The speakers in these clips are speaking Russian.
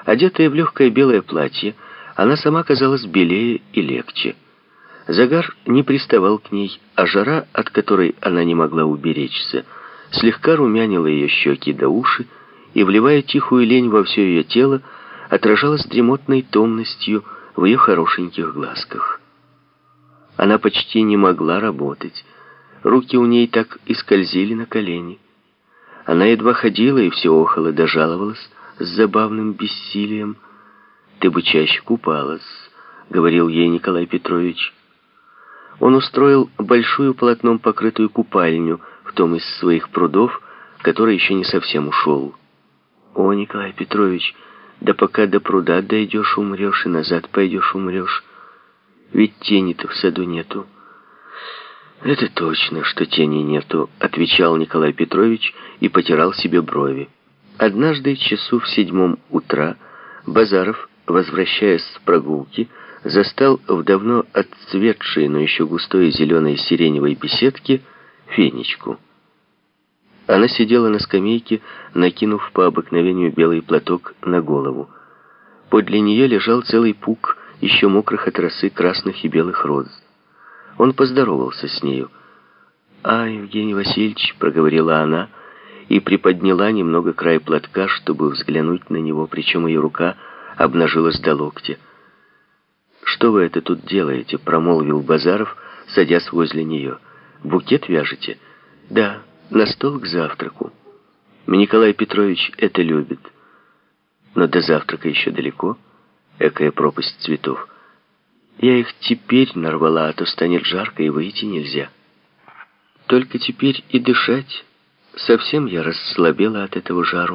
Одетая в легкое белое платье, она сама казалась белее и легче. Загар не приставал к ней, а жара, от которой она не могла уберечься, слегка румянила ее щеки до уши и, вливая тихую лень во все ее тело, отражалась дремотной томностью в ее хорошеньких глазках. Она почти не могла работать. Руки у ней так и скользили на колени. Она едва ходила и все охала да жаловалась с забавным бессилием. «Ты бы чаще купалась», — говорил ей Николай Петрович. Он устроил большую полотном покрытую купальню в том из своих прудов, который еще не совсем ушел. «О, Николай Петрович, да пока до пруда дойдешь, умрешь, и назад пойдешь, умрешь. Ведь тени-то в саду нету». «Это точно, что тени нету», — отвечал Николай Петрович и потирал себе брови. Однажды, часу в 7 утра, Базаров, возвращаясь с прогулки, застал в давно отцветшей, но еще густой зеленой сиреневой беседке Фенечку. Она сидела на скамейке, накинув по обыкновению белый платок на голову. Подле нее лежал целый пук еще мокрых от росы красных и белых роз. Он поздоровался с нею. «А, Евгений Васильевич», — проговорила она, и приподняла немного край платка, чтобы взглянуть на него, причем ее рука обнажилась до локтя. «Что вы это тут делаете?» — промолвил Базаров, садясь возле нее. «Букет вяжете?» «Да, на стол к завтраку. Николай Петрович это любит. Но до завтрака еще далеко. Экая пропасть цветов. Я их теперь нарвала, а то станет жарко и выйти нельзя. Только теперь и дышать. Совсем я расслабела от этого жару.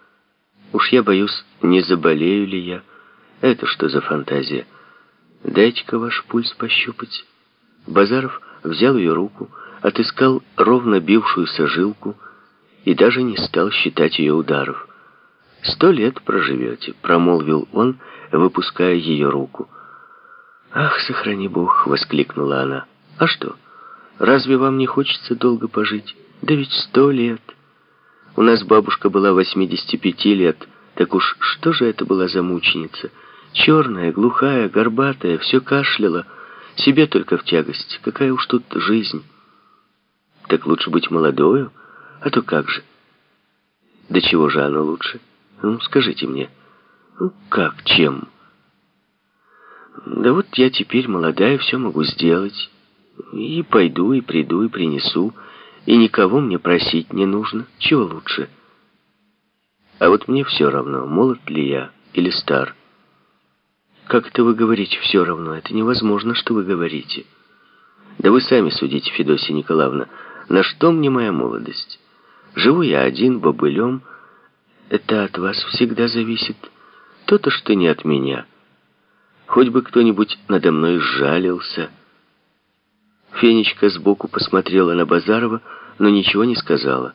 Уж я боюсь, не заболею ли я. Это что за фантазия? Дайте-ка ваш пульс пощупать». Базаров взял ее руку, отыскал ровно бившуюся жилку и даже не стал считать ее ударов. «100 лет проживете», — промолвил он, выпуская ее руку. «Ах, сохрани Бог!» — воскликнула она. «А что, разве вам не хочется долго пожить? Да ведь 100 лет. У нас бабушка была 85 лет. Так уж что же это была за мученица? Черная, глухая, горбатая, все кашляла. Себе только в тягость. Какая уж тут жизнь. Так лучше быть молодою, а то как же? Да чего же оно лучше? Ну, скажите мне. Ну, как, чем?» «Да вот я теперь молодая, все могу сделать. И пойду, и приду, и принесу. И никого мне просить не нужно. Чего лучше? А вот мне все равно, молод ли я или стар». «Как это вы говорите все равно? Это невозможно, что вы говорите». «Да вы сами судите, Федосия Николаевна. На что мне моя молодость? Живу я один, бобылем. Это от вас всегда зависит. То-то, что не от меня. Хоть бы кто-нибудь надо мной сжалился». Фенечка сбоку посмотрела на Базарова, но ничего не сказала.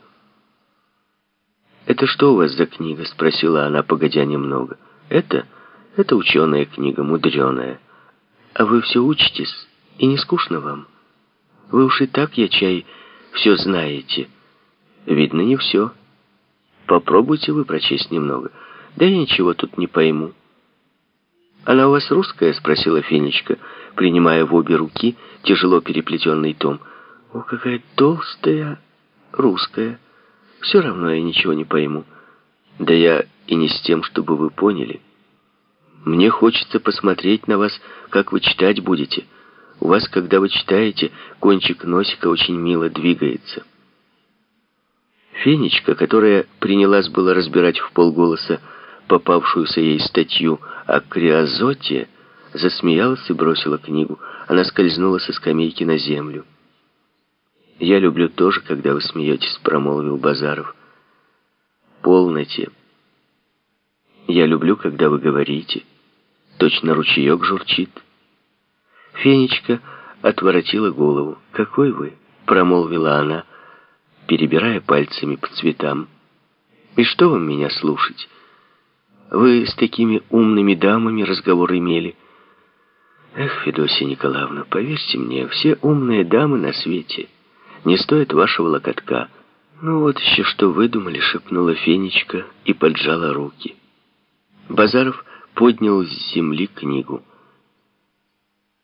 «Это что у вас за книга?» — спросила она, погодя немного. «Это ученая книга, мудреная. А вы все учитесь, и не скучно вам? Вы уж и так, я чай, все знаете». «Видно, не все. Попробуйте вы прочесть немного. Да я ничего тут не пойму». «Она у вас русская?» — спросила Фенечка, принимая в обе руки тяжело переплетенный том. «О, какая толстая русская. Все равно я ничего не пойму». «Да я и не с тем, чтобы вы поняли. Мне хочется посмотреть на вас, как вы читать будете. У вас, когда вы читаете, кончик носика очень мило двигается». Фенечка, которая принялась было разбирать вполголоса попавшуюся ей статью о криозоте, засмеялась и бросила книгу. Она скользнула со скамейки на землю. «Я люблю тоже, когда вы смеетесь», — промолвил Базаров. «Полноте. Я люблю, когда вы говорите. Точно ручеек журчит». Фенечка отворотила голову. «Какой вы?» — промолвила она, перебирая пальцами по цветам. «И что вам меня слушать? Вы с такими умными дамами разговор имели». «Эх, Федосия Николаевна, поверьте мне, все умные дамы на свете не стоят вашего локотка». «Ну вот еще что выдумали», — шепнула Фенечка и поджала руки. Базаров поднял с земли книгу.